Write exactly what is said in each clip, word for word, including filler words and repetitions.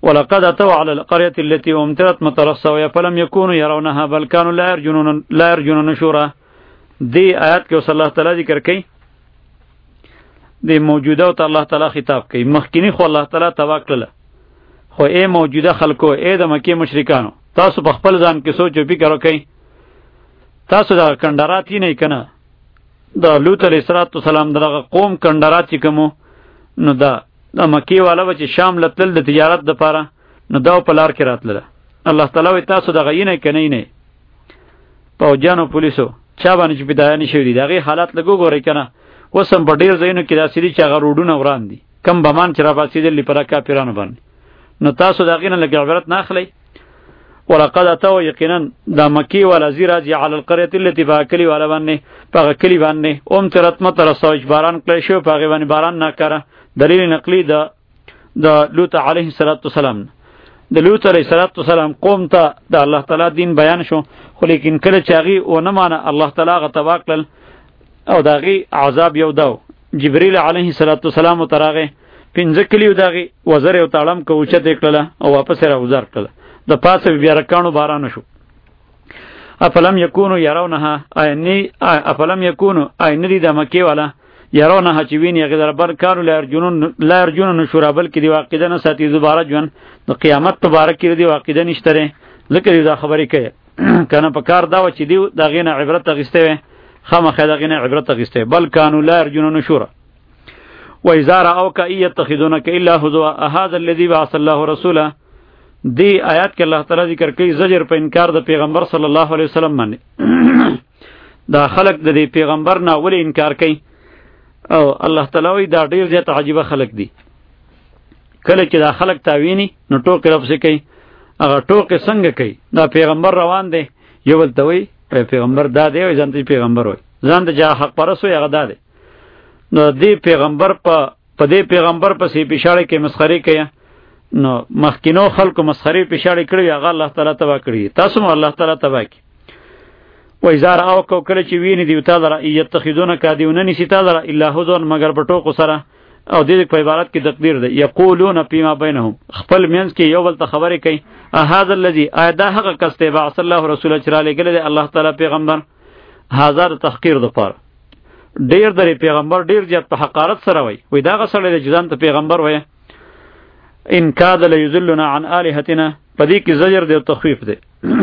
ولقد اتوا على القريه التي امطرت مطر السويه فلم يكونوا يرونها بل كانوا لا يرجون لا يرجون نشورا. دی آیات کې الله تعالی ذکر کوي دی موجوده او الله تعالی خطاب کوي. مخکینی خو الله تعالی تبا کړل، خو اے موجوده خلکو، اے د مکه مشرکانو، تاسو په خپل ځان کې سوچ او فکر وکئ. تاسو دا کندرات نه کنه د لوط علیه السلام دغه قوم کندرات چې کوم نو دا د مکی والا و چې شام لتل د تجارت د پاره نو دا په لار کې راتله. الله تعالی وی تاسو دغه یې نه کنی نه پوجانو پولیسو چا باندې چې بدايه نشوي دي دغه حالات لګو ګورئ کنه. وسم په ډیر ځایونو کې داسې دي چې هغه روډونه وران دي، کم بمان چې را پاسېدلي پر کافرانو باندې. نو تاسو دغه نه لګ عبرت نه اخلئ. ولقد اتوا یقینا دا مکی والا زیراجی علی القريه التي باکلی والا باندې پاغه کلی باندې اوم ترت مطر سوج باران کړی شو، پاغه باندې باران نه کړه. دلیل نقلی د د لوط علیه السلام د لوط علیه السلام قوم ته د الله تعالی دین بیان شو، خو لیکن کله چې هغه و نه مانه الله تعالی غ تباکل او داغي عذاب یو داو. جبرئیل علیه السلام تراغه پنځه کلیو داغي وزر یو تاړم کوچه دکړه او واپس را وزر کړه. د پاسه بیا رکانو باران شو. افلم یکونو یرونها اینی افلم یکونو اینی د مکی والا یرونها چې ویني غیر بر کارو لار جنون لار جنون نشورا بل کې دی واقعده نه ساتي دوباره ژوند د قیامت مبارک کې دی واقعده نشته. لکه دا خبرې کوي کنه په کار دا و چې دی دغه نه عبرت غسته خامخا دغه نه عبرت غسته بل کانوا لار جنون نشورا. و اذا راوک ایتخذونک الا هزوا هذا الذي بعث الله رسولا. دی آیات کې الله تعالی ذکر کوي زجر په انکار د پیغمبر صلی الله علیه وسلم باندې. دا خلق د دې پیغمبر نه ولې انکار کوي؟ او الله تعالی وی دا ډیر زیات عجیبه خلق دي. کله چې دا خلق تاویني نو ټوکې رپسې کوي. هغه ټوکې څنګه کوي؟ دا پیغمبر روان دی یو ولته وی پیغمبر دا دی وي ځان ته پیغمبر وي ځان ته جا حق پرسو هغه دا دی. نو دی پیغمبر په په دې پیغمبر پسې پښاړې کې مسخري کوي. نو مخکینو خلکو مسخري پښاړې کړی هغه الله تعالی تبا کړی. تاسو مو الله تعالی تبا کړي. و اذا راو کو کله چې ویني دی تعالی را یتخذون کادیون نسی تعالی الا هذون مگر بټو سره او دې په عبارت کې تقدیر ده یقولون فيما بينهم خپل مینس کې یو بل ته خبرې کوي. هذا الذي ادا حق کسته بعث الله رسول چرا لګل دی الله تعالی پیغمبر. هزار تحقیر ده پر ډیر درې پیغمبر ډیر زیات په حقارت سره وای وای دا غسړې د جزان ته پیغمبر وای. ان کاد لیذلنا عن الهتنا پدې کې زجر دی او تخفیف دی.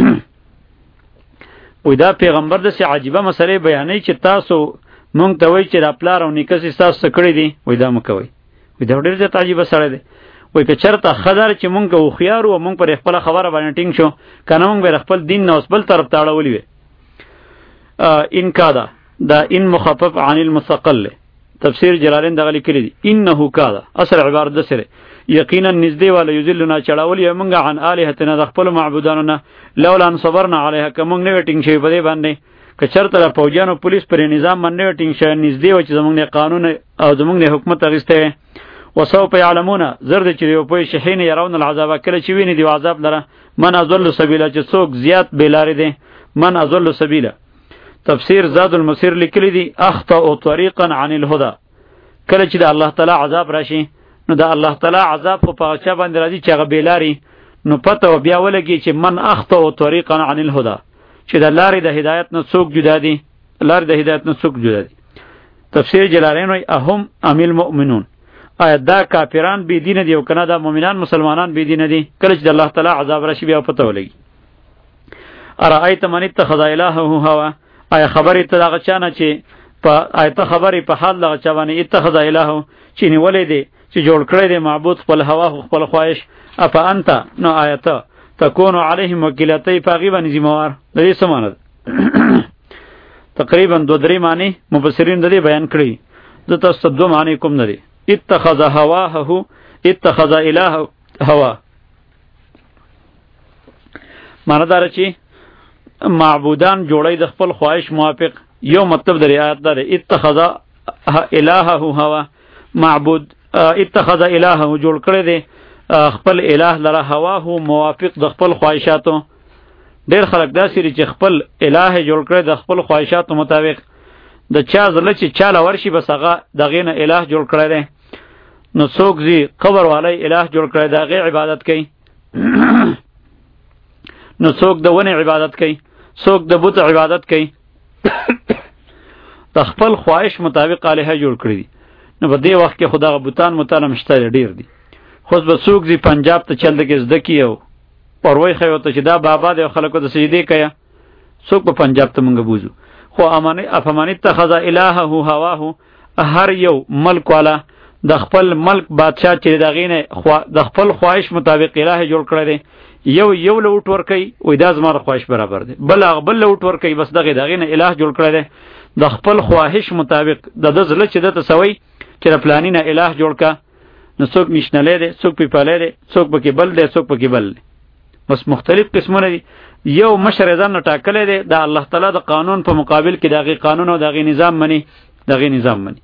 وای دا پیغمبر د سي عجيبه مسلې بیانې چې تاسو مونږ ته وای چې د خپل او نیکه تاسو کړی دی وای دا مکوي. وای دا ډیر زیات عجيبه سره دی. وای که چرته خدای چې مونږ خو خيار او مونږ پر خپل خبره باندې ټینګ شو کنه مونږ به خپل دین نه اوس بل طرف ته اړولې وي. ان کادا دا ان مخفف عن المثقل تفسیر جلالین دغه لیکلی دی انه کادا اصل عبارت ده سره یقینا نزدې ولا یذلنا چړاول یې مونږه عن الهتنا د خپل معبودانو نه لولا ان صبرنا علیها که مونږ نه وټینګ شي په دې باندې که چرته فوجانو پولیس پر نظام باندې وټینګ شي نزدې و چې زمونږ نه قانون او زمونږ نه حکومت اغسته وسوف يعلمون زرد چې یو په شحین يرون العذاب کله چې ویني دی عذاب لره من ازل سبیل چې څوک زیات بیلاری دی من ازل سبیل. تفسیر زاد المسیر لیکلی دی اخطا طریقا عن الهدى کله چې د الله تعالی عذاب راشي نو د الله تعالی عذاب په پاچا باندې راځي چې هغه بیلاری نو پته بیا ولګي چې من اخطا طریقا عن الهدى چې د لارې د هدایت نه څوک جدا دي لارې د هدایت نه څوک جدا دي. تفسیر جلالین وای اهم امیل مؤمنون آیا دا کافران بی دین دي او کنه دا مؤمنان مسلمانان بی دین دي؟ کله چې د الله تعالی عذاب راشي بیا پته ولګي. ارایت من اتخذ الهه هوا آیا خبرې ته دغه چانه چې په آیت خبرې په حال دغه چا باندې اتخذ الهه چې نیولې دي چې جوړ کړی دی معبود خپل هوا خپل خواهش اپا انت نو آیت تكون عليهم وکیلتی پاغي باندې ذمہوار د دې سمانه تقریبا دو درې معنی مفسرین د دې بیان کړی. د تاسو دو معنی کوم نه دي. اتخذ هواه اتخذ اله هوا معنی دار چې معبودان جوړی د خپل خواهش موافق. یو مطلب د آیات دا اتخذ الهه هوا معبود اتخذ الهه جوړ کړی دی خپل الہ لره هواه موافق د خپل خواهشاتو. ډیر خلک داسې چې خپل الہ جوړ کړی د خپل خواهشاتو مطابق د چا زله چې چاله ورشي بس هغه دغه نه الہ جوړ کړی دی. نو څوک زی قبر والی الہ جوړ کړی د هغې عبادت کوي نو څوک د ونې عبادت کوي، څوک د بت عبادت کوي د خپل خواهش مطابق الهه جوړ کړی دي. نو په دې وخت کې خو دغه بوتان متعلم شته ډېر دي. خو به څوک زی پنجاب ته چل دکې زده کي او پروي خی ورته چې دا بابا دی خلکو د سجدې کوي، څوک په پنجاب ته مونږ بوزو. خو امانه افمانه اتخذ الهه هواه، هر یو ملک والا د خپل ملک بادشاہ چې دغې نه د خپل خواهش مطابق الهه جوړ کړی دی. یو یو لوټ ور کوي وای دا زما د خواهش برابر دی، بل بل لوټ ور کوي بس دغه دغې نه الہ جوړ کړی دی د خپل خواهش مطابق. د د زله چې د تسوي چې د پلانې نه الہ جوړ کا، نو څوک نشنلې دی، څوک پیپلې دی، څوک پکې بل دی، څوک پکې بل دی، بس مختلف قسمونه دي. یو مشر ځان ټاکلې دی د الله تعالی د قانون په مقابل کې دغه قانون او دغه نظام مني، دغه نظام مني.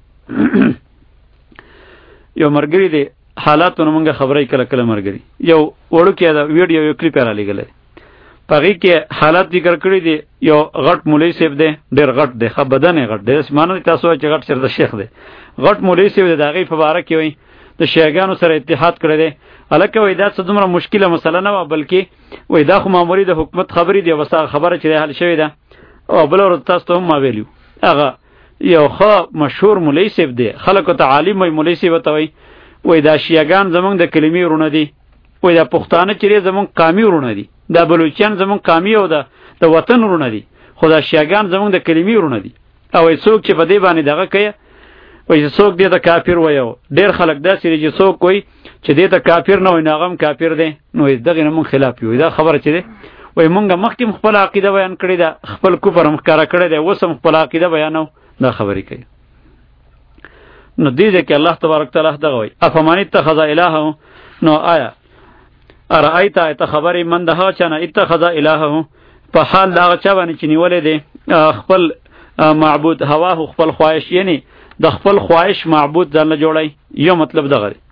یو مرګری دی حالاتونو مونږه خبرې کله کله مرګری یو وړو کې دا ویډیو یو کلیپ را لګلې پغې کې حالات ذکر کړی دی. یو غټ مولوی صاحب دی، ډېر غټ دی، خو بدن یې غټ دی، اسمانه تاسو چې غټ سره د شیخ دی، غټ مولوی صاحب دی. دغه په باره کې وایي د شیعاګانو سره اتحاد کړی دی. الکه وای دا څه دومره مشکله مسله نه و، بلکې وای دا خو معمولی د حکومت خبرې دی، بس خبره چې حل شوې ده. او بل ورځ تاسو ته هم ما ویلو هغه یو خو مشهور مولوی صاحب دی، خلکو ته عالم وای مولوی صاحب ته وای وای دا شیعاګان زمونږ د کلمې ورونه دي، وای دا پښتانه چې زمونږ قامي ورونه دي، دا بلوچستان زمونږ قامي او د د وطن ورونه دي، خو دا شیعاګان زمونږ د کلمې ورونه دي. او څوک چې په دې باندې دغه کوي وای څوک دې ته کافر وایو. ډېر خلک داسې دي چې څوک وای چې دې ته کافر نه وای ناغم کافر دی، نو دغه نه مونږ خلاف یو. دا خبره چې دی وای مونږ مخکې خپل عقیده بیان کړې ده، خپل کفر مخکاره کړی دی، اوس هم خپل عقیده بیانو، دا خبرې کوي. نو دې ځکه الله تبارک تعالی دغه وای افمن اتخذ الهه، نو آیا ارایت ایت خبرې من ده چانه اتخذ الهه په حال دا چا باندې چې نیولې دی خپل معبود هوا خپل خواهش، یعنی د خپل خواهش معبود ځان له جوړای. یو مطلب دغه دی.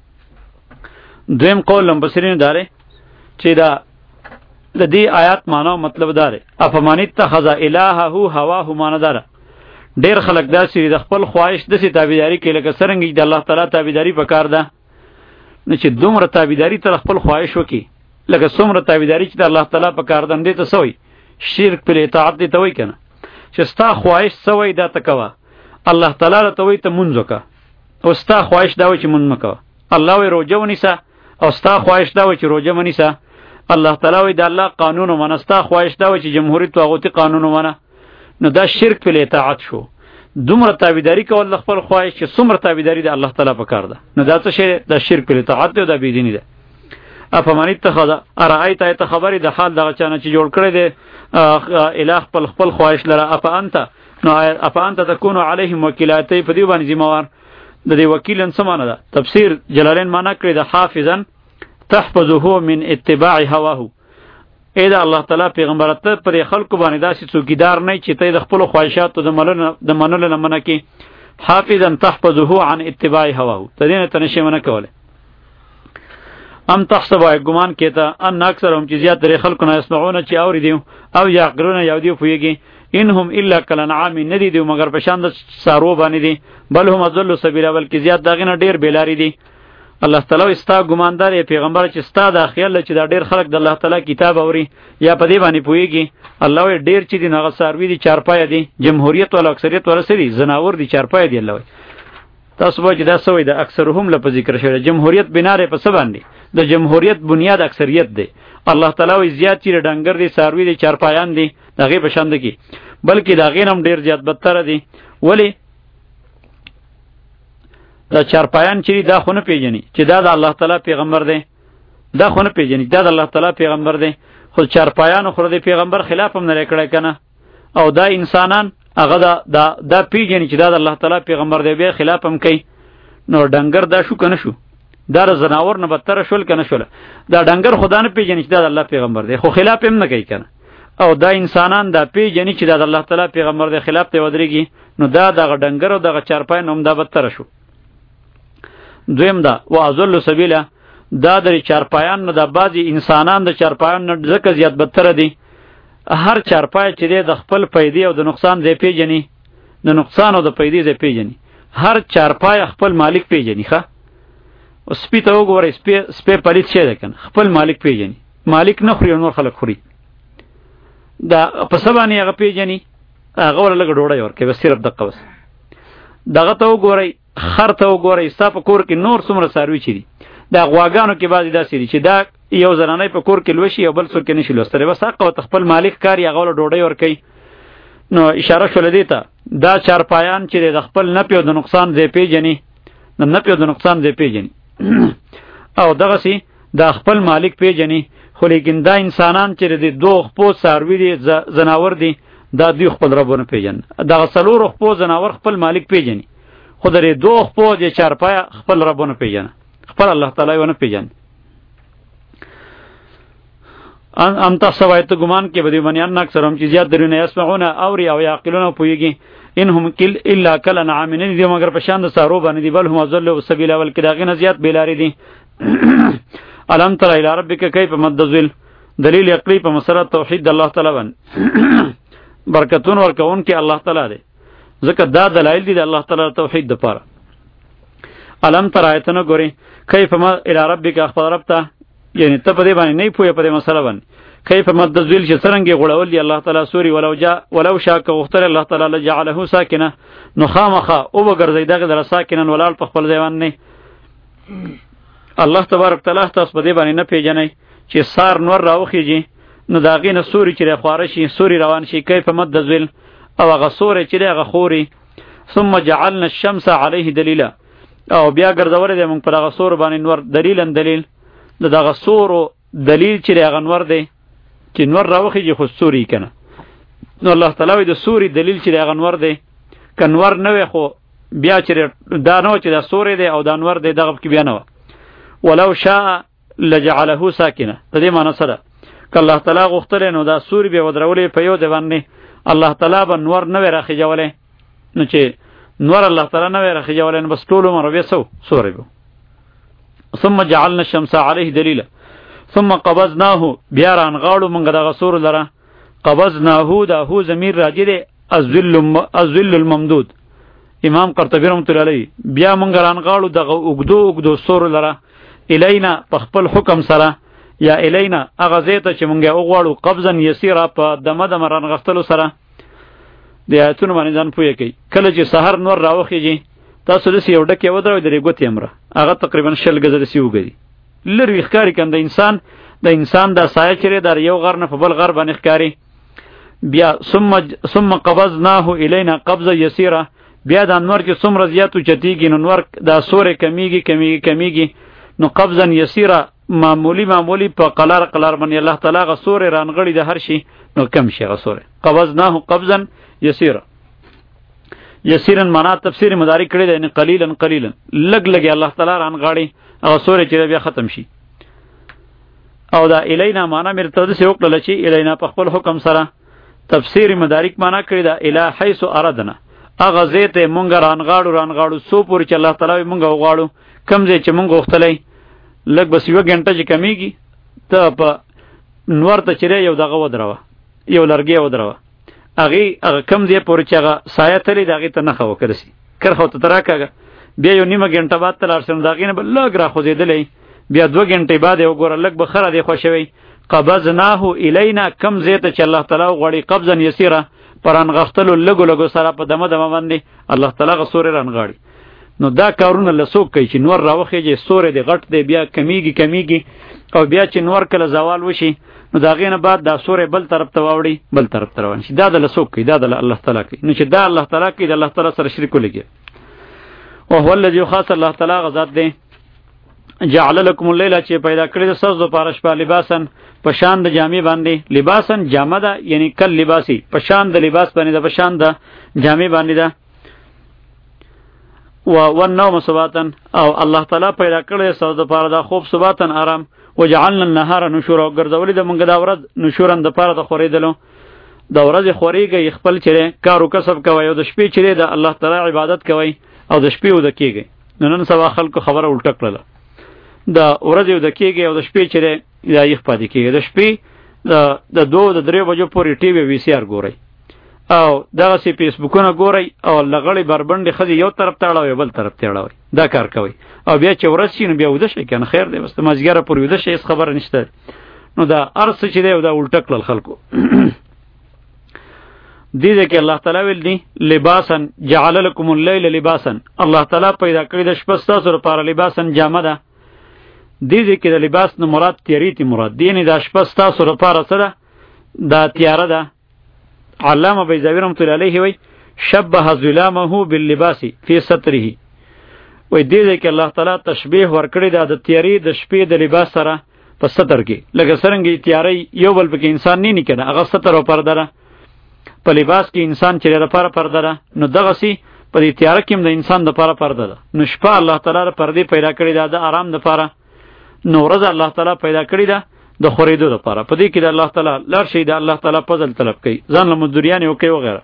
دویم قول لمبسرین داره چې دا د دې آیات معنا مطلب داره افمن اتخذ الهه هواه معنا داره. ډیر خلک داسې د خپل خواهش د سي تابعداري کوي لکه څنګه د الله تعالی تابعداري پکار ده. نو چې دومره تابعداري تر خپل خواهش وکي لکه څومره تابعداري چې د الله تعالی پکار ده، دې ته سوی شرک پر اطاعت دي ته وای کنه چې ستا خواهش سوی دا تکوا الله تعالی ته وای ته مونږ وکا، او ستا خواهش دا وای چې مونږ مکو. الله وای روزه ونیسه، او ستا خواهش دا وای چې روزه ونیسه. الله تعالی وای د الله قانون ومنستا، خواهش دا وای چې جمهوریت طاغوتی قانون ومنه. نو دا شرک په اطاعت شو. دومره تابعداري کول خپل خواهش چې څومره تابعداري د الله تعالی په کار ده، نو دا څه شی د شرک په اطاعت دی، دا بيدینی ده. افمن اتخذ ارایت ایت خبرې د حال دغه چانه چې جوړ کړی دی الہ خپل خپل خواهش لره. اف انت، نو اف انت تكون عليهم وکیلاتې په دې باندې ذمہوار. د دې وکیلن څه معنی ده؟ تفسیر جلالین معنا کړی د حافظا تحفظه من اتباع هواه. اې دا الله تعالی پیغمبر ته پر خلکو باندې داسې څوکیدار نه چې ته د خپل خواهشاتو د منلو د منلو نه منع کی. حافظا تحفظه عن اتباع هواه، ته دې نه تنشي منع کوله. ام تحسب ای ګمان کېته ان اکثرهم چې زیات در خلکو نه اسمعون چې اوري دیو او یعقلون یو دی پویږي انهم الا کلنعام ندی دیو مگر په شان د سارو باندې دي، بل هم ذل سبیل بلکې زیات دغه نه ډیر بیلاری دي. الله تعالی استا ګماندار پیغمبر چې ستا د خیال چې دا ډیر خلک د الله تعالی کتاب اوري یا په دې باندې پویږي. الله وی ډیر چې دی نغه ساروی دي چارپای دي، جمهوریت ول اکثریت ول سری زناور دي چارپای دي. الله وی تاسو به دا سوې د اکثرهم لپاره ذکر شوی جمهوریت بناره په څه باندې د جمهوریت بنیاد اکثریت دی. الله تعالی وی زیات چې ډنګر دي ساروی دي چارپایان دي دغه په شان دي، بلکې دا غینم ډیر زیات بدتر دي. ولی دا چارپایان چې دا خونه پیژني چې دا د الله تعالی پیغمبر دی، دا خونه پیژني دا د الله تعالی پیغمبر دی، خو چارپایان خو د پیغمبر خلاف هم نه کړی کنه. او دا انسانان هغه دا دا, دا پیژني چې دا د الله تعالی پیغمبر دی، به خلاف هم کوي. نو ډنګر دا شو کنه شو، دا د زناور نه بدتر شول کنه شول. دا ډنګر خدا نه پیژني چې دا د الله پیغمبر دی، خو خلاف هم نه کوي کنه. او دا انسانان دا پیژني چې دا د الله تعالی پیغمبر دی، خلاف ته ودرېږي. نو دا دغه ډنګر او دغه چارپای نوم دا بدتر شو. دویم دا واذل سبیلا، دا د چارپایان نه د بعضی انسانان د چارپایان نه ځکه زیات بدتر دي. هر چارپای چې د خپل پیدې او د نقصان ځای پیژني، د نقصان او د پیدې ځای پیژني. هر چارپای خپل مالک پیژني. ښه سپی ته وګورئ، سپی سپی پلیت شی دی کنه، خپل مالک پیژني، مالک نه خوري نور خلک خوري، دا په څه باندې هغه پیژني؟ هغه ورله لږه ډوډۍ ورکوي بس، صرف دقه بس. دغه ته وګورئ، خر ته وګورئ، ستا په کور کې نور څومره څاروي چې دي، دا غواګانو کې بعضې داسې دي چې دا یو زنانۍ په کور کې لوشي او بل څوک یې نشي لوستلی، بس هغه ورته خپل مالک کاري، هغه ورله ډوډۍ ورکوي. نو اشاره شوله دې ته دا چارپایان چې د خپل نفع او د نقصان ځای پیژني، د نفع او د نقصان ځای پیژني او دغسې دا خپل مالک پیژني. خو لیکن دا انسانان چې د دو خپو څاروي دي، زناور دي، دا دوی خپل رب ونه پیژني. دغه څلورو خپو زناور خپل مالک پیژني، خو د دو خپو د چارپایه خپل رب ونه پیژني، خپل الله تعالی ونه پیژني. ام تحسب ایت ګمان کې بدی بنیان اکثرهم چې زیات درونه یسمعون اوري او یعقلون پویږي، انهم کل الا کل نعامن دي مگر په شان د سارو باندې دي، بل هم ذل سبیل اول کې داغه زیات بیلاری دي. الم تر الی ربک کیف مد ذل، دلیل عقلی په مسرت توحید الله تعالی باندې برکتون ورکون کې الله تعالی دی، ځکه دا دلایل دي د الله تعالی توحید د پاره. الم تر ایتنه ګوري کیف ما الی ربک خبر رب ته، یعنی ته په دې باندې نه پوهې په دې مسله باندې کیف مد ذل چې څرنګه غړول دی الله تعالی سوري، ولو جاء ولو شاء وختر الله تعالی لجعله ساکنه، نو خامخه او وګرځي دغه در ساکنن ولال په خپل ځای باندې. الله تبارک تعالی تاسو په دې باندې نه پیژنئ چې سار نور راوخیږي، نو داغې نه سوري چې خواره شي، سوري روان شي، کیف مد ذل او هغه سوري چې هغه خوري. ثم جعلنا الشمس عليه دلیلا، او بیا ګرځولې د موږ په هغه سور باندې نور دلیلن دلیل، د دغه سورو دلیل چې هغه نور دی چې نور راوخیږي خو سوري کنه. نو الله تعالی د سوري دلیل چې هغه نور دی، که نور نه وي خو بیا چې دا نه چې دا سوري دی او دا نور دی، دغه کې بیا نه و. ولو شاء لجعله ساکنه، په دې معنی سره که الله تعالی غوښتلی نو دا سوري به ودرولې په یو دی باندې، الله تعالی به نور نه وی راخیجولی. نو چې نور الله تعالی نه وی راخیجولی نو بس ټول عمر بیا سو سوري به. ثم جعلنا الشمس عليه دلیلا ثم قبضناه، بیا رانغاړو موږ دغه سور لره. قبضناه دا هو ضمیر راجع دی الذل الممدود، امام قرطبی رحمۃ اللہ علیہ. بیا موږ رانغاړو دغه اوږدو اوږدو سور لره الینا په خپل حکم سره، یا الینا هغه ځای ته چې موږ یې وغواړو، قبضا یسیرا په دمه دمه رانغښتلو سره. د آیتونو باندې ځان پوهه کوي. کله چې سحر نور راوخیږي تاسو داسې یو ډکې ودروئ درې ګوتې امره، هغه تقریبا شل ګزه داسې وګري، لر وي ښکاري کنه. د انسان د انسان دا سایه چې دی دا یو غر نه په بل غر باندې ښکاري. بیا ثم ثم قبضناه الینا قبضه یسیره، بیا دا نور چې څومره زیات اوچتېږي نو نور دا سورې کمیږي کمیږي کمیږي، نو قبضا یسیره معمولی معمولی په قلار قلار باندې الله تعالی هغه سورې رانغړي د هر شي نو کم شي هغه سورې. قبضناه قبضا یسیره، یسیرن معنا تفسیر مدارک کړی دی، یعنی قلیلا قلیلا، لګ لګي الله تعالی رانغاړي هغه سورې چې بیا ختم شي. او دا الینا معنا مرته داسې وکړله چې الینا په خپل حکم سره. تفسیر مدارک معنا کړی دا الی حیث اردنا، هغه ځای ته مونږ رانغاړو رانغاړو سو پورې چې الله تعالی مونږ وغواړو، کم ځای چې مونږ غوښتلی لږ بس یوه ګنټه چې کمیږي ته په نور ته چیرې یو دغه ودروه، یو لرګی ودروه، هغې هغه کم ځای پورې چې هغه سایه تللی د هغې ته نښه وکړسي، کرښه ورته ته راکاږه، بیا یو نیمه ګنټه بعد ته لاړ شي نو د هغې نه به لږ راخوځېدلی، بیا دوه ګنټې بعد یې وګوره لږ به ښه رادې خوښوي. قبضناه الینا، کم ځای ته چې الله تعالی وغواړي، قبضا یسیره په رانغښتلو لږو لږو سره په دمه دمه باندې الله تعالی هغه سورې رانغاړي. نو دا کارونه له څوک کوي چې نور راوخیږي، سورې دی غټ دی، بیا کمیږي کمیږي، او بیا چې نور کله زوال وشي نو د هغې نه بعد دا سورې بل طرف ته واوړي، بل طرف ته روان شي. دا د له څوک کوي؟ دا د الله تعالی کوي. نو چې دا الله تعالی کوي د الله تعالی سره شریک ولګي. وهو الذي خاص الله تعالی هغه ذات دی جعل لكم الليل چې پیدا کړی د ستاسو دپاره شپه لباسن په شان د جامې باندې، لباسن جامه ده یعنی کل لباسی، په شان د لباس باندې ده، په شان د جامې باندې ده. و والنوم سباتن، او الله تعالی پیدا کړی د ستاسو دپاره د خوب سباتن آرام. وجعلنا النهار نشورا، او ګرځولې د موږ دا ورځ نشورن دپاره د خورېدلو، د ورځې خورېږئ خپل چې کار و کسب کوئ، او د شپې چې د الله تعالی عبادت کوئ، او د شپې وده کېږئ. نو نن سبا خلکو خبره الټه کړله، د ورځې وده کېږئ او د شپې چې دی دا یخ پاتې کېږي. د شپې د دوه د درې بجو پورې ټي وي وي سي آر ګورئ، او دغه سی فیسبوکونه ګورئ او لغړی بربندې خدي یو طرف ته اړوي بل طرف ته اړوي دا کار کوي او بیا چې ورځ شي نو بیا وده شي کنه خیر دی بس مازیګره پورې وده شي خبر نشته نو دا ارس چې دی دا الټه کړل خلکو دې دې کې الله تعالی ویل دی لباسن جعل لكم الليل لباسن الله تعالی پیدا کړی د شپه تاسو لپاره لباسن جامه ده دې دې کې د لباس نه مراد تیاری تی مراد دی نه د شپه تاسو لپاره سره دا تیاره ده علامه بیضاوی رحمۃ اللہ علیہ وی شبه ظلامه باللباس فی ستره وی دې دې کې الله تعالی تشبیه ورکړی دا د تیاری د شپې د لباس سره په ستر کې لکه څنګه تیاری یو بل پکې انسان نه نکنه هغه ستر او پرده ده په لباس کې انسان چې لپاره پرده ده نو دغه سی په دې تیاره کې د انسان لپاره پرده ده نو شپه الله تعالی پردې پیدا کړی دا د آرام لپاره نو ورځ الله تعالی پیدا کړی ده د خورېدو لپاره په دې کې د الله تعالی لار شي د الله تعالی فضل طلب کوي ځان له مزدوریان او کوي وغیرہ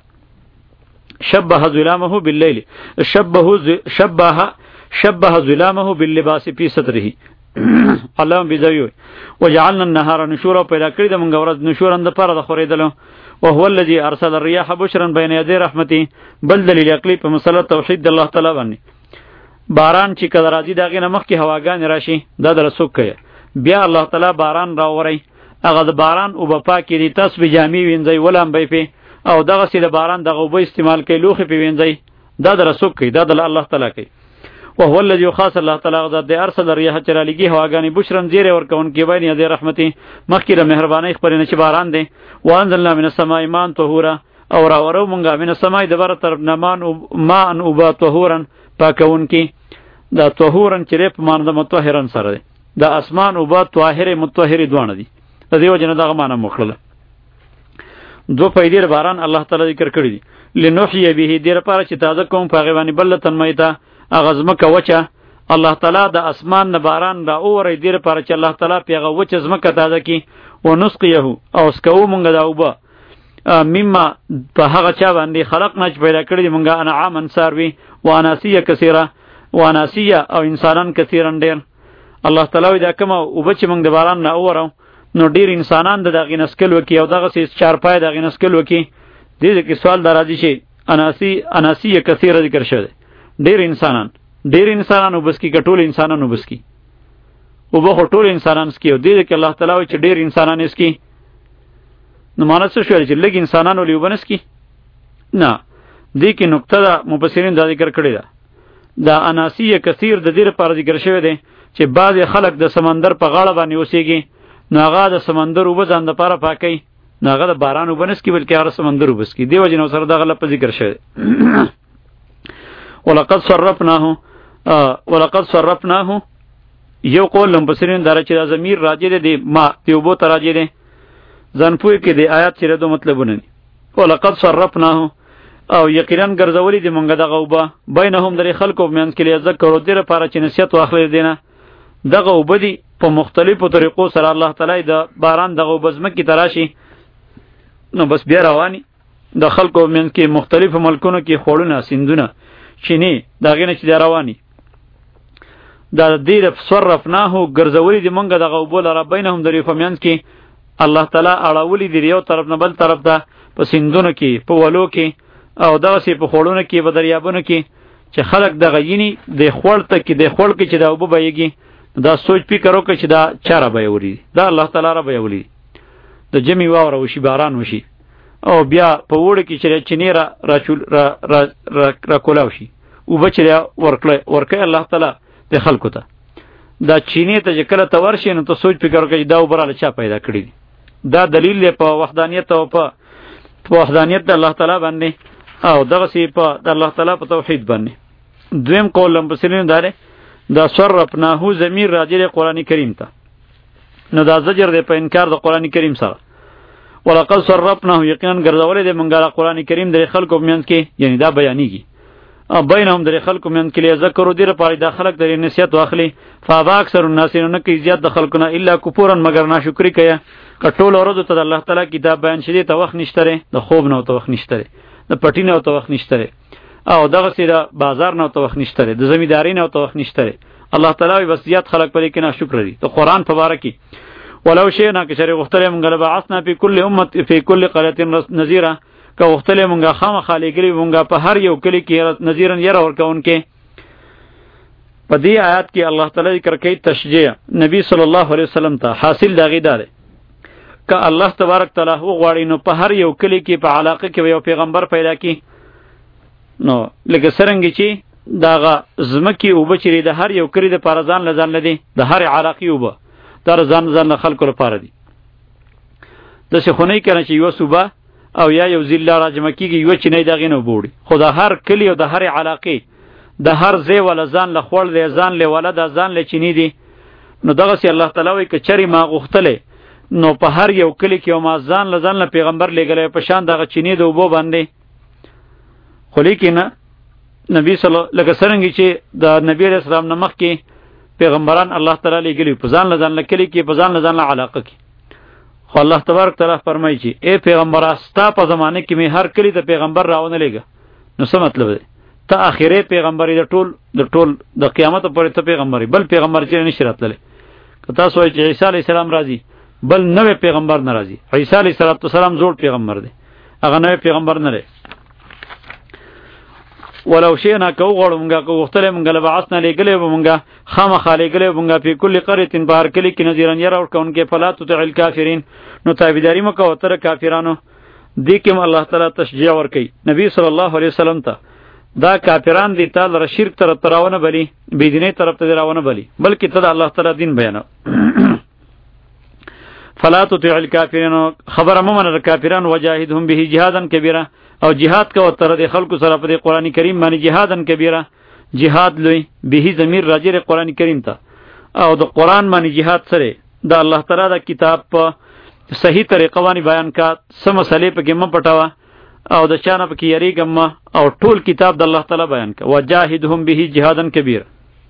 شبه ظلامه بالليل شبه شبه شبه ظلامه باللباس في ستره الله بيزوي وجعلنا النهار نشورا پیدا کړی د مونږ ورځ نشورا د پاره د خورېدلو وهو الذي ارسل الرياح بشرا بين يدي رحمته بل دلیل عقلی په مسله توحید د الله تعالی باندې باران چې کله راځي دغه نه مخکې هواګان راشي دا در څوک کوي بیا الله تعالی باران راوړي هغه د باران او په پاکې دي تاسو به جامې وینځي ولهم به په او دغه سي د باران دغه وب استعمال کوي لوخي په وینځي دا در څوک کوي دا د الله تعالی کوي وهو الذي خاص الله تعالی ذات دې ارسل الرياح چرالګي هواګانی بشرن زیره ورکون کې باندې دې رحمتي مخکې د مهرباني خبرینه چې باران دی وانزلنا من السماء ماء طهورا او را ورو مونږه من السماء د بر طرف نمان او ماء او با طهورا پاکون کې دا طهورن چې په معنی د مطهرن سره دی دا اسمان او با طاهر مطهر دوانه دي د دې وجنه دغه معنی مخړله دو پیدې باران الله تعالی ذکر کړی دي لنحيي به دې لپاره چې تازه کوم په غوانی بلتن مېتا اغزمه کوچه الله تعالی د اسمان نه باران را اورې دې لپاره چې الله تعالی پیغه وچ زمکه تازه کی او نسقيه او سکو مونږ دا وبا مما په هغه چا باندې خلق نه پیدا کړی مونږه انعام انصاروي واناسیه کثیره واناسیه او انسانان کثیرن ډیر الله تعالی دا کوم او بچ مونږ د باران نه اورو نو ډیر انسانان د دغه نسکل وکي او دغه سیس چار پای دغه نسکل وکي دې کې سوال درازي شي اناسی اناسیه کثیره ذکر شوی ډیر انسانان ډیر انسانان وبس کی کټول انسانان وبس کی او به ټول انسانان سکی او دې کې الله تعالی چې ډیر انسانان اسکی نو مانه څه شوی چې لګ انسانان ولې وبنس کی نه دې کې نقطه دا مفسرین دا ذکر کړی دا دا اناسیه کثیر د دې لپاره ذکر شوی دی چې بعض خلک د سمندر په غاړه باندې اوسېږي نو هغه د سمندر وب ځان د لپاره پاکي نو هغه د باران وبنس کی بلکې هغه سمندر وبس کی دی وجه نو سره دغه لپاره ذکر شوی ولقد صرفناه ولقد صرفناه یو قول لمبسرین دره چې د ضمیر راځي دی ما دیوبو ته راځي دی ځنپوی کې دی آیات چې دو مطلبونه دي ولقد صرفناه او یقینا ګرځولې دی مونږ دغه وبا بینهم درې خلکو مینس کې ذکر دې لپاره چې نصیحت واخلې دینه دغه وبدي په مختلفو طریقو سره الله تعالی د باران دغه وبزمه کې تراشي نو بس بیا رواني د خلکو مینس کې مختلفو ملکونو کې خوړونه سندونه چینی دغه نه چې رواني دا دې صرفناه ګرځولې دی مونږ دغه وبول را بینهم درې فمینس کې الله تعالی اړولې دی یو طرف نه بل طرف ته په سندونو کې په ولو کې او دغه سي په خوړونو کې په دریابونو کې چې خلک دغه یینی د خوړ ته کې د خوړ کې چې دا وب بهيږي دا سوچ فکر وکړي چې دا چاره به وری دا الله تعالی را به وری د جمی واوره وشي باران وشي او بیا په وړ کې چې چینه را راچول را را را کولاو شي او بچیا ورکړه ورکه الله تعالی د خلکو ته دا چینه ته کله ته ورشي نو ته سوچ فکر وکړي دا وبراله چا پیدا کړی دا دلیل په وحدانیت او په وحدانیت د الله تعالی باندې او دغه سی په د الله تعالی په توحید باندې دویم قول لمبسرین داره دا صرفناه ضمیر راجع قرآن کریم ته نو دا زجر دی په انکار د قرآن کریم سره ولقد صرفناه یقینا ګرځولې د منګا قرآن کریم د خلکو مینس کې یعنی دا بیانېږي او بینهم د خلکو مینس کې ذکر ودی لپاره د خلک د نصیحت واخلي فابا اکثر الناس نه کې زیات د خلکو نه الا کفورن مگر ناشکری کوي کټول اورځو ته الله تعالی کتاب بیان شې ته وخت نشته د خوب نه ته وخت نشته د پټی نه ته وخت نشته او دغه سیده بازار نه ته وخت نشته د زمینداری نه ته وخت نشته الله تعالی بس زیات خلک پرې کې ناشکر دي ته قران په باره کې ولو شئنا کشر غختره من غلب عصنا فی کل امه فی کل قريه نذیره که وختلې مونږه خامخا لېږلي مونږه په هر یو کلي کې نذیرا یره ورکوونکې. په دې آیات کې الله تعالی ذکر کوي تشجیع نبی صلی الله علیه وسلم ته. حاصل دا غي دا دی که الله تبارک تعالی وغواړي نو په هر یو کلی کې په علاقه کې یو پیغمبر پیدا کی، نو لکه څرنګه چې داغه زمکی او بچری د هر یو کلی د پارزان لزان لدی د هر علاقه او به در ځان ځان خلکو لپاره دی. د څه خونی کنه چې یو صوبه او یا یو ضلع راجمه کیږي یو چنه دغه نه بوړي، خو د هر کلی او د هر علاقه د هر ځای ول ځان له خور له ځان له ولدا ځان له چنی دی. نو دغه سي الله تعالی وی ک چری ما غختله نو په هر یو کلی کې ما ځان له ځان له پیغمبر لګلې په شان دغه چینی د وبو باندې. خو لیکنه نبی صلی الله لکه څنګه چې د نبی رسول الله نمخ کې پیغمبران الله تعالی لګلې په ځان له ځان له کلی کې په ځان له ځان له علاقه کې. خو الله تبارک تعالی فرمایي چې اے پیغمبر استا په زمانه کې می هر کلی ته پیغمبر راونه لګا. نو څه مطلب دی؟ ته اخیری پیغمبري د ټول د ټول د قیامت پورې ته پیغمبري، بل پیغمبر چې نشي راتللی. که تاسو وایئ چې عیسی علیه السلام راځي بل نوې پیغمبر ناراضي. عیسی علیه السلام زوړ پیغمبر دی، هغه نوې پیغمبر نه دی. ولو شئنا کو غړو مونږه کو وختله مونږه لبعثنا لګلې مونږه خامخا لګلې مونږه په کل قريه بهر کلی کې نذیرن ير اور کونکې فلات تطع الکافرین. نو تابعداري مکو تر کافرانو. دې کې الله تعالی تشجیع ور کوي نبی صلی الله علیه وسلم ته. دا کافران دي تعالی ر شرک طرف تراونه بلی بيدینه طرف ته راونه بلی، بلکې ته الله تعالی دین بیانو. فلا تطع الكافرين خبر ممن الكافرين وجاهدهم به جهادا كبيرا. او جهاد کو تر د خلکو سره په قرآن کریم باندې جهادا کبیره. جهاد لوی به ضمیر راجع قرآن کریم ته او د قرآن باندې جهاد سره د الله تعالی د کتاب په صحیح طریقه باندې بیان کا. سم مسلې په کې م پټاوه او د چانه په کې یریګم او ټول کتاب د الله تعالی بیان کا. وجاهدهم به جهادا کبیره.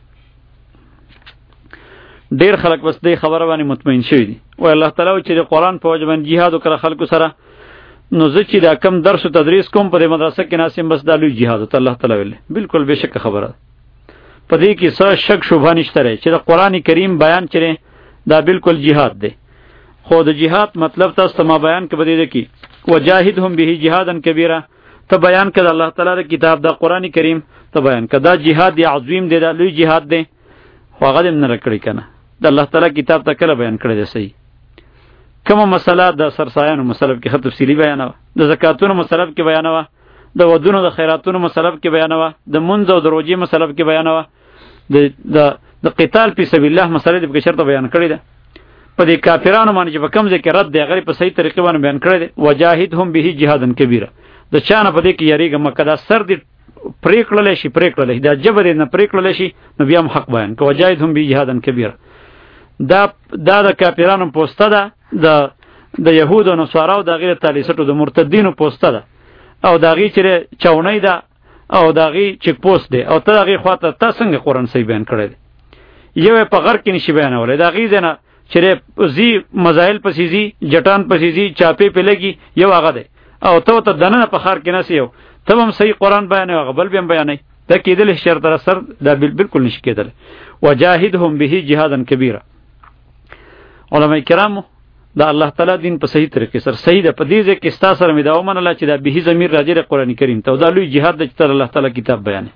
ډیر خلک بس دې خبره باندې مطمئن شوی دي او الله تعالی چې د قرآن په وجه باندې jihad وکړه خلکو سره. نو زه چې دا کم درس او تدریس کوم په مدرسه کې ناسم بس دا لوی jihad ته الله تعالی ویل بالکل بشک خبره. په دې کې څه شک شوبه نشته چې د قرآن کریم بیان چره دا بالکل jihad دی. خو د jihad مطلب تاسو ما بیان کې بده کې وجاهدهم به جهادا کبیره. ته بیان کړه الله تعالی د کتاب د قرآن کریم ته بیان کړه دا jihad دی عظیم دی دا لوی jihad دی. خو هغه دې نه کړی کنه د الله تعالی کتاب ته کله بیان کړی دی. صحیح کومه مسله د سرسایانو مسلب کې خط تفصیلی بیانوه، د زکاتونو مسلب کې بیانوه، د ودونو د خیراتونو مسلب کې بیانوه، د منځ او د روزې مسلب کې بیانوه، د د د قتال فی سبیل الله مسله دې په شرط بیان کړی ده. په دې کافرانو باندې چې په کوم ځای کې رد دی غری په صحیح طریقې باندې بیان کړی دی. وجاهدهم به جهادا کبیره. د چانه په دې کې یریګه مکه دا سر دې پریکړل شي پریکړل دا جبر نه پریکړل شي نو بیا هم حق بیان کو. وجاهدهم به جهادا کبیره. دا دا د کافرانو پوسټه ده، د د يهودو او نصاراو د غیر تالیسټو د مرتدینو پوسټه ده او دا غي چې چاونۍ ده او دا غي چک پوسټ ده او ته دا غي خواته تاسو څنګه قرآن صحیح بیان کړی دی. یو په غر کې نشي بیانولای دا غي نه چې زی مزایل پسیزي جټان پسیزي چاپې په لګي یو هغه ده او ته ته دنه په خار کې نسیو ته هم صحیح قرآن بیان او بل به بیانې دا کېدل شرط تر سر دا بالکل نشي کېدل. وجاهدهم به جهادا کبیره. علماء کرامو دا الله تعالی دین په صحیح طریقې سره صحیح ده. په دې ځکه کې ستا سره مې دا ومنله چې دا به ضمیر راجع قرآن کریم ته دا لوی jihad ده چې الله تعالی کتاب بیانې.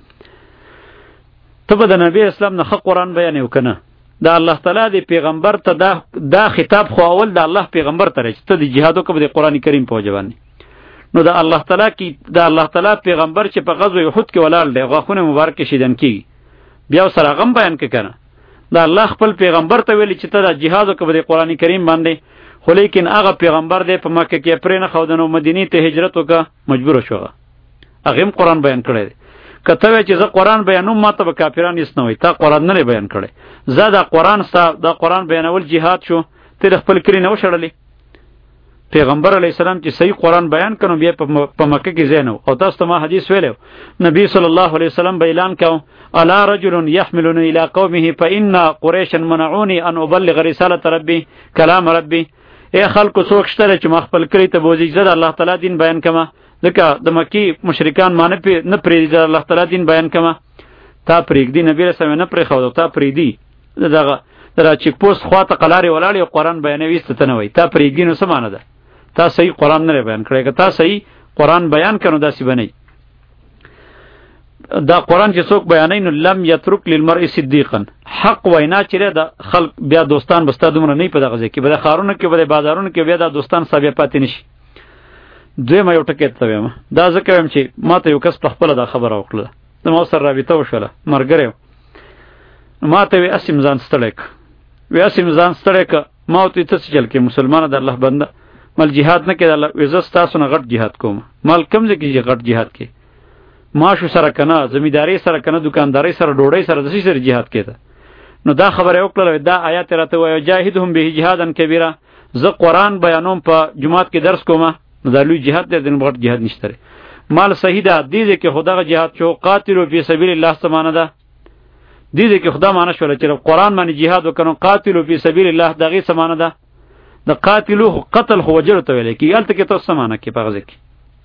ته به د نبی اسلام نه حق قرآن بیانې وکنه دا الله تعالی دی پیغمبر ته دا دا خطاب خو اول د الله پیغمبر ته چې ته د jihad وکړې د قرآن کریم په وجه باندې. نو دا الله تعالی کی دا الله تعالی پیغمبر چې په غزوه احد کې ولاړ دی غاخونه مبارک شیدن کیږي بیا سره غم بیان کې کنه دا الله خپل پیغمبر ته ویلی چې ته دا jihad وکړې د قرآن کریم باندې. خو لیکن هغه پیغمبر دی په مکه کې پرې نه خو د نو مدینه ته هجرت وکړه مجبور شو. هغه هم قرآن بیان کړی دی. کته وی چې زه قرآن بیانوم ماته به کافران هیڅ نه وي تا قرآن نه بیان کړی. زه دا قرآن ستا دا قرآن بیانول jihad شو ته خپل کړی نه وشړلې. پیغمبر علی السلام چې صحیح قرآن بیان کړو بیا په مکه کې زینو او تاسو ته ما حدیث ویلو نبی صلی الله علیه وسلم به اعلان کاو الا رجل يحملني الى قومه فان قريشا منعوني ان ابلغ رساله ربي كلام ربي. اے خلکو څوک شته چې مخبل کړی ته بوزي زه الله تعالی دین بیان کما ځکه د مکی مشرکان مانه په نه پریږي الله تعالی دین بیان کما تا پریږدي نبی رسول نه پرې خو تا پریږدي دغه درا چې پوسټ خواته قلاري ولاړی قرآن بیانوي ست نه وي تا پریږدي نو سمانه ده تا صحیح قرآن نه بیان کړی که تا صحیح قرآن بیان کنو داسې بنئ. دا قرآن چې څوک بیانوي نو لم یترک للمرء صدیقا، حق وینا چې د خلق بیا دوستان بستا دومره نه په دغه ځای کې، به د ښارونو کې به د بازارونو کې بیا دا دوستان ستا بیا پاتې نشي. دویمه یو ټکی ته وایم، دا ځکه وایم چې ما ته یو کس په خپله دا خبره وکړله، د ما سره رابطه وشوله، ملګری و، ما ته وی اسیم ځان ستړی که، وی اسیم ځان ستړی که. ما ورته ته څه چل کې مسلمانه د الله بنده مال جهاد نه کې د الله وی زه ستاسو نه غټ جهاد کوم. مال کوم ځای کې چې غټ جهاد کې معاشو سره کنه، زمینداری سره کنه، دکانداری سره، ډوډۍ سره، دسی سره جهاد کېده. نو دا خبره وکړه، دا آیات راته وایي جاهدهم به جهادا کبیره، زه قرآن بیانوم په جماعت کې درس کوم، نو دا لوی جهاد دی، دین غټ جهاد نشته. مال صحیح ده دې کې خدای جهاد شو، قاتلوا فی سبیل الله سمانه ده دې کې خدا معنی شول چې قرآن باندې جهاد وکړو، قاتلوا فی سبیل الله دغه سمانه ده. د قاتلو قتل خو وجر ته ویل کی، الته کې تاسو سمانه کې پغځ کې،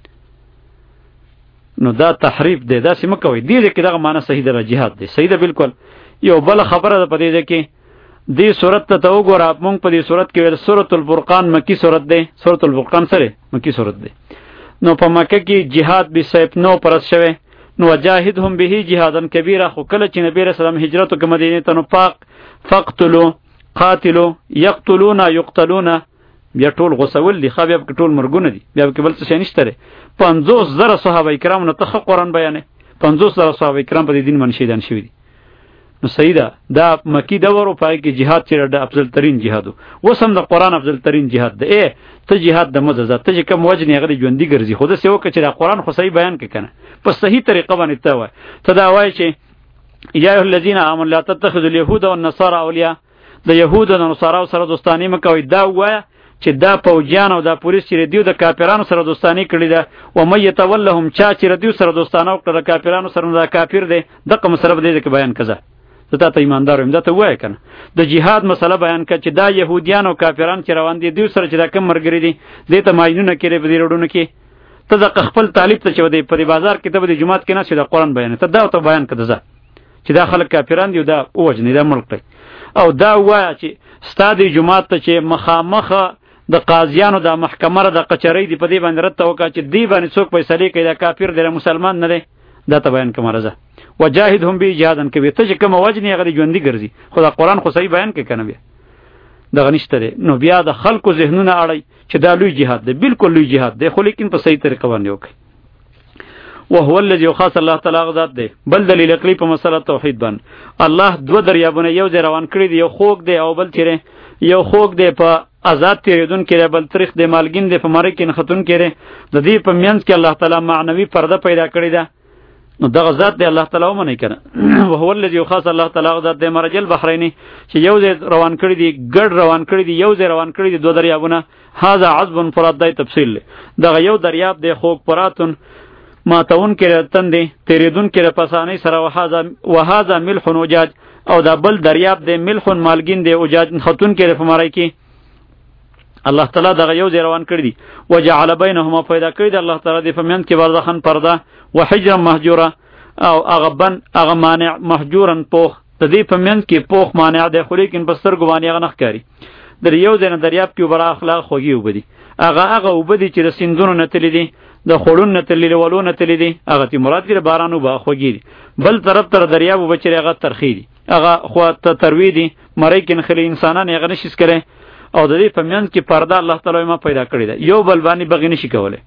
نو دا تحریف دی، دا سم کوي. دې کې دغه معنی صحیح ده، جهاد دی، صحیح ده بالکل. یو بل خبره ده په دې کې، دې صورت ته وګوره، موږ په دې صورت کې ویل سورۃ الفرقان مکی صورت ده، سورۃ الفرقان سره مکی صورت ده. نو په مکه کې جهاد به سیف نو پرس شوه، نو وجاهدهم به جهادا کبیره. خو کله چې نبی رسول الله هجرت وکړ مدینه ته، نو پاک فقتلوا قاتلوا یقتلون یقتلون، بیا ټول غوسول دي، خو بیا ټول مرګونه دي، بیا کې بل څه نشته. پنځوس زره صحابه کرام نو ته قرآن بیانې، پنځوس زره صحابه کرام په دې دین باندې شهیدان شوي دي. نو صحیح ده، دا مکی دور او پای کې جهاد چې د افضل ترین جهاد و، سم د قرآن افضل ترین جهاد ده. ای ته جهاد د مزه ته چې کوم وجه نه غړي ژوندۍ ګرځي، خو د سیو کې چې د قرآن خو صحیح بیان کې کنه په صحیح طریقه باندې ته وای. ته دا وای چې یا ایه الذین آمنوا لا تتخذوا اليهود والنصارى اولیاء، د یهود او نصارا سره دوستانی مکوئ. دا وای چې دا پوجیان او دا پولیس چې دیو د کافرانو سره دوستانی کړی ده، و مې يتولهم چا چې دیو سره دوستانه وکړه د کافرانو سره، دا کافر دی. دغه مسله به دې کې بیان کړه، ته ته ایماندار یم، دا ته وای کنه د جهاد مسله بیان کړه چې دا يهوديان او کافران چې روان دي دیو سره چې دا کم مرګري دي، دې ته ماینونه کړي په دې روډونو کې. ته د خپل طالب ته چې ودی په بازار کې ته د جمعات کې نه چې د قرآن بیان ته دا ته بیان کړه چې دا خلک کافران دي، دا اوجنې دا ملک دی. او دا وای چې ستاد جمعات ته چې مخامخه د قاضیانو د محکمه را د قچری دی په دې باندې رد توکا چې دی باندې څوک فیصله کوي دا کافر دی مسلمان نه دی، دا ته بیان کوم راځه. وجاهدهم به جهادن کوي، ته چې کوم وجنی غری ژوندۍ ګرځي، خو دا قرآن خو صحیح بیان کوي کنه، بیا دغه نشته دی. نو بیا د خلکو ذهنونه اړي چې دا لوی جهاد دی، بالکل لوی جهاد دی، خو لیکن په صحیح طریقه باندې وکړي. وهو الذي خاص الله تعالی غذات دی. بل دلیل عقلی په مسله توحید باندې الله دو دریابونه یو ځای روان کړی دی، یو خوګ دی او بل چیرې، یو خوګ دی په آزاد تیریدون کې، بل تاریخ دی مالګین دی په مری کې خاتون کې. د دې په منځ کې الله تعالی معنوي پرده پیدا کړی ده. نو دغه ذات دی الله تعالی ومني کنه. وهو الذي خاص الله تعالی غذات دی مرجل بحرین چې یو ځای روان کړی دی، ګډ روان کړی دی، یو ځای روان کړی دی دو دریابونه. هاذا عذب فرات دی تفصیل دغه یو دریاب دی خوګ پراتون ماتون کې رتن دی تیریدون کې پسانی سره. وهذا وهذا ملح وجاج، او دا بل دریاب دی ملح مالګین دی وجاج خاتون کې په مری کې. الله تعالی دغه یو ځای روان کړی دی. وجعل بینهما پیدا کړی دی الله تعالی د فمن کې برزخن پرده، وحجرا مهجورا، او هغه بن هغه مانع مهجورا پوخ، د دې فمن کې پوخ مانع دی، خو لیکن بستر ګوانی هغه نخکاری. در یو ځای نه دریاب کې بر اخلاق خوږی وبدي، هغه هغه وبدي چې د سیندونو نه تللی دي، د خړون نه تللی ولو نه تللی دي، هغه تی مراد کې بارانو با خوږی دي. بل طرف تر دریاب وبچری هغه ترخی دي، هغه خو ته تروی دي مړی کې خلی انسانان هغه نشي سکره. او د دې په منځ کې پرده الله تعالی ما پیدا کړی ده، یو بل باندې بغی نشي کوله.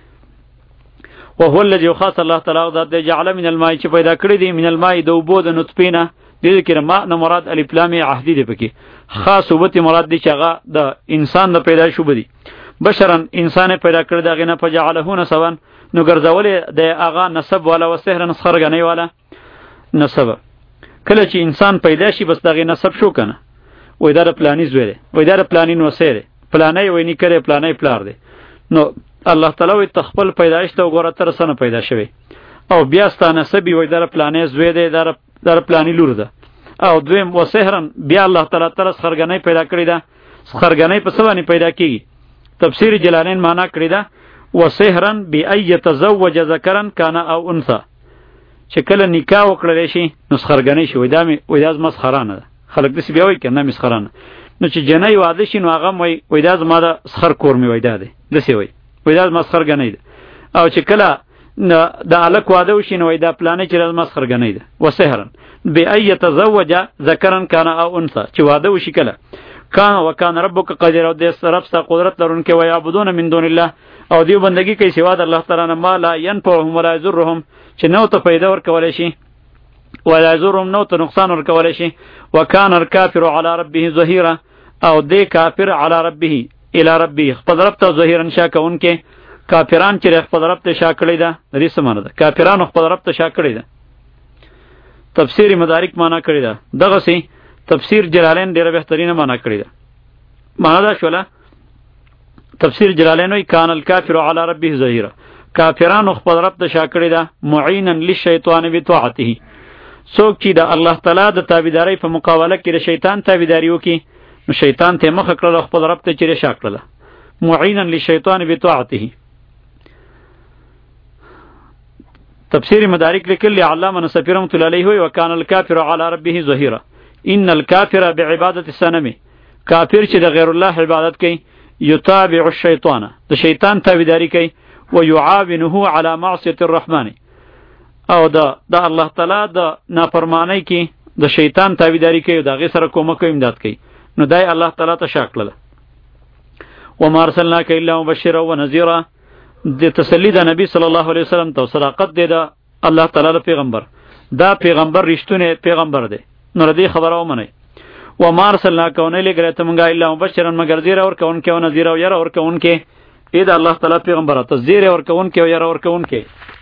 وهو الذي خاص الله تعالی ذات جعل من الماء چې پیدا کړی دی، من الماء د وبو د نطفینا، دې کې ما نه مراد الف لام عهدی دی پکې، خاص وبته مراد دی چې هغه د انسان د پیدا شو بدی. بشرن انسان پیدا کړی دا غنه فجعله نسبا، نو ګرځولې د هغه نسب والا و سحرن خرغنی والا نسب. کله چې انسان پیدا شي بس دغه نسب شو کنه، وې دا پلانې زوی دی، وې دا پلانې نو سره پلانې وې نه کړي، پلانې پلار دی. نو الله تعالی وې تخپل پیدایش ته وګوره تر سنه پیدا شوی، او بیا ستانه سبي وې دا پلانې زوی دی، دا دا پلانې لور ده. او دویم وسحرن بیا الله تعالی تر خرغنی پیدا کړی دا، خرغنی په سوانی پیدا کیږي. تفسیر جلالین معنا کړی دا وسحرن بأي يتزوج ذکرا کان او انثى، چې کله نکاح وکړل شي نو خرغنی شي، وې دا مې وې دا مسخرانه ده، خلک دې بیا وایي کنه مسخرانه. نو چې جنای واده شي نو هغه وای وای دا زما د سخر کور می وای دا ده دسی وای وای دا مسخر غنی ده. او چې کله د الک واده وشي نو دا پلانې چې راز مسخر غنی ده وسحرن بأن يتزوج ذکرا کان او انثى چې واده وشي کله کان وکان ربک قدیر او د رب ستا قدرت لرونکي و یعبدون من دون الله او دیو بندگی کوي سوا د الله تعالی نه ما لا ينفعهم ولا يضرهم چې نو ته پیدا ورکول شي ولا يضرهم نو ته نقصان ورکول شي وکان الکافر علی ربه ظهیرا او دی کافر علی ربه الی ربه خپل رب ته ظهیرا شاکونکي کافران چې خپل رب ته شاکړی ده د دې سمانه ده کافرانو خپل رب ته شاکړی ده تفسیر مدارک معنا کړی ده دغه سي تفسیر جلالین ډیره بهترینه معنا کړی ده معنا دا شوله تفسیر جلالین وی کان الکافر علی ربه ظهیرا کافرانو خپل رب ته شاکړی ده معینا للشیطان بطاعته څوک چې د الله تعالی د تابعداري په مقابله کې د شیطان تابعداري وکي نو شیطان ته مخ کړل خپل رب ته چې شاکړل معینا للشیطان بطاعته تفسیر مدارک لیکلی علامه نصفی رحمۃ اللہ علیہ وکان الکافر علی ربه ظهیرا ان الکافر بعبادت الصنم کافر چې د غیر الله عبادت کوي یتابع الشیطان د شیطان تابعداري کوي و یعاونه علی معصیه الرحمن او د د الله تعالی د نافرمانی کې د شیطان تابعداري کوي د غیر سره کومک امداد کوي نو دای الله تعالی ته شاکړل و ما ارسلناک الا مبشرا و نذیرا د تسلی د نبی صلی الله علیه وسلم ته صداقت دی د الله تعالی پیغمبر دا پیغمبر رښتونه پیغمبر دی نو ردی خبره ومني و ما ارسلناک ونه لګره ته مونږه الا مبشرا مگر زیر اور کون کې او نذیر او ير اور کون کې اې د الله تعالی پیغمبر ته زیر اور کون کې او ير اور کون کې